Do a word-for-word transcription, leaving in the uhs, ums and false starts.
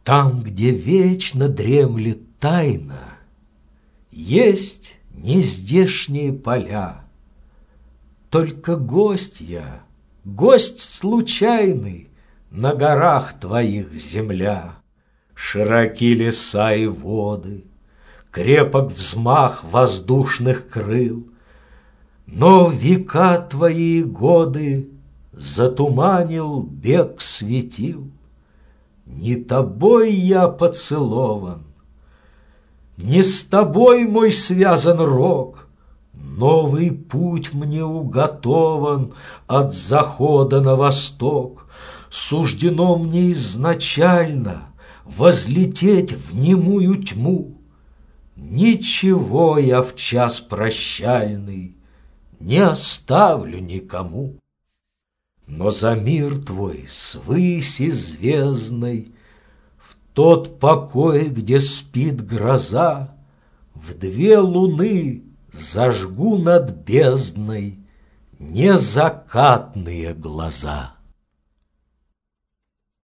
Там, где вечно дремлет тайна, есть нездешние поля. Только гость я, гость случайный, на горах твоих земля. Широки леса и воды, крепок взмах воздушных крыл, но века твои годы затуманил бег светил. Не тобой я поцелован, не с тобой мой связан рог, новый путь мне уготован от захода на восток. Суждено мне изначально возлететь в немую тьму. Ничего я в час прощальный не оставлю никому. Но за мир твой свыси звездной, в тот покой, где спит гроза, в две луны зажгу над бездной незакатные глаза.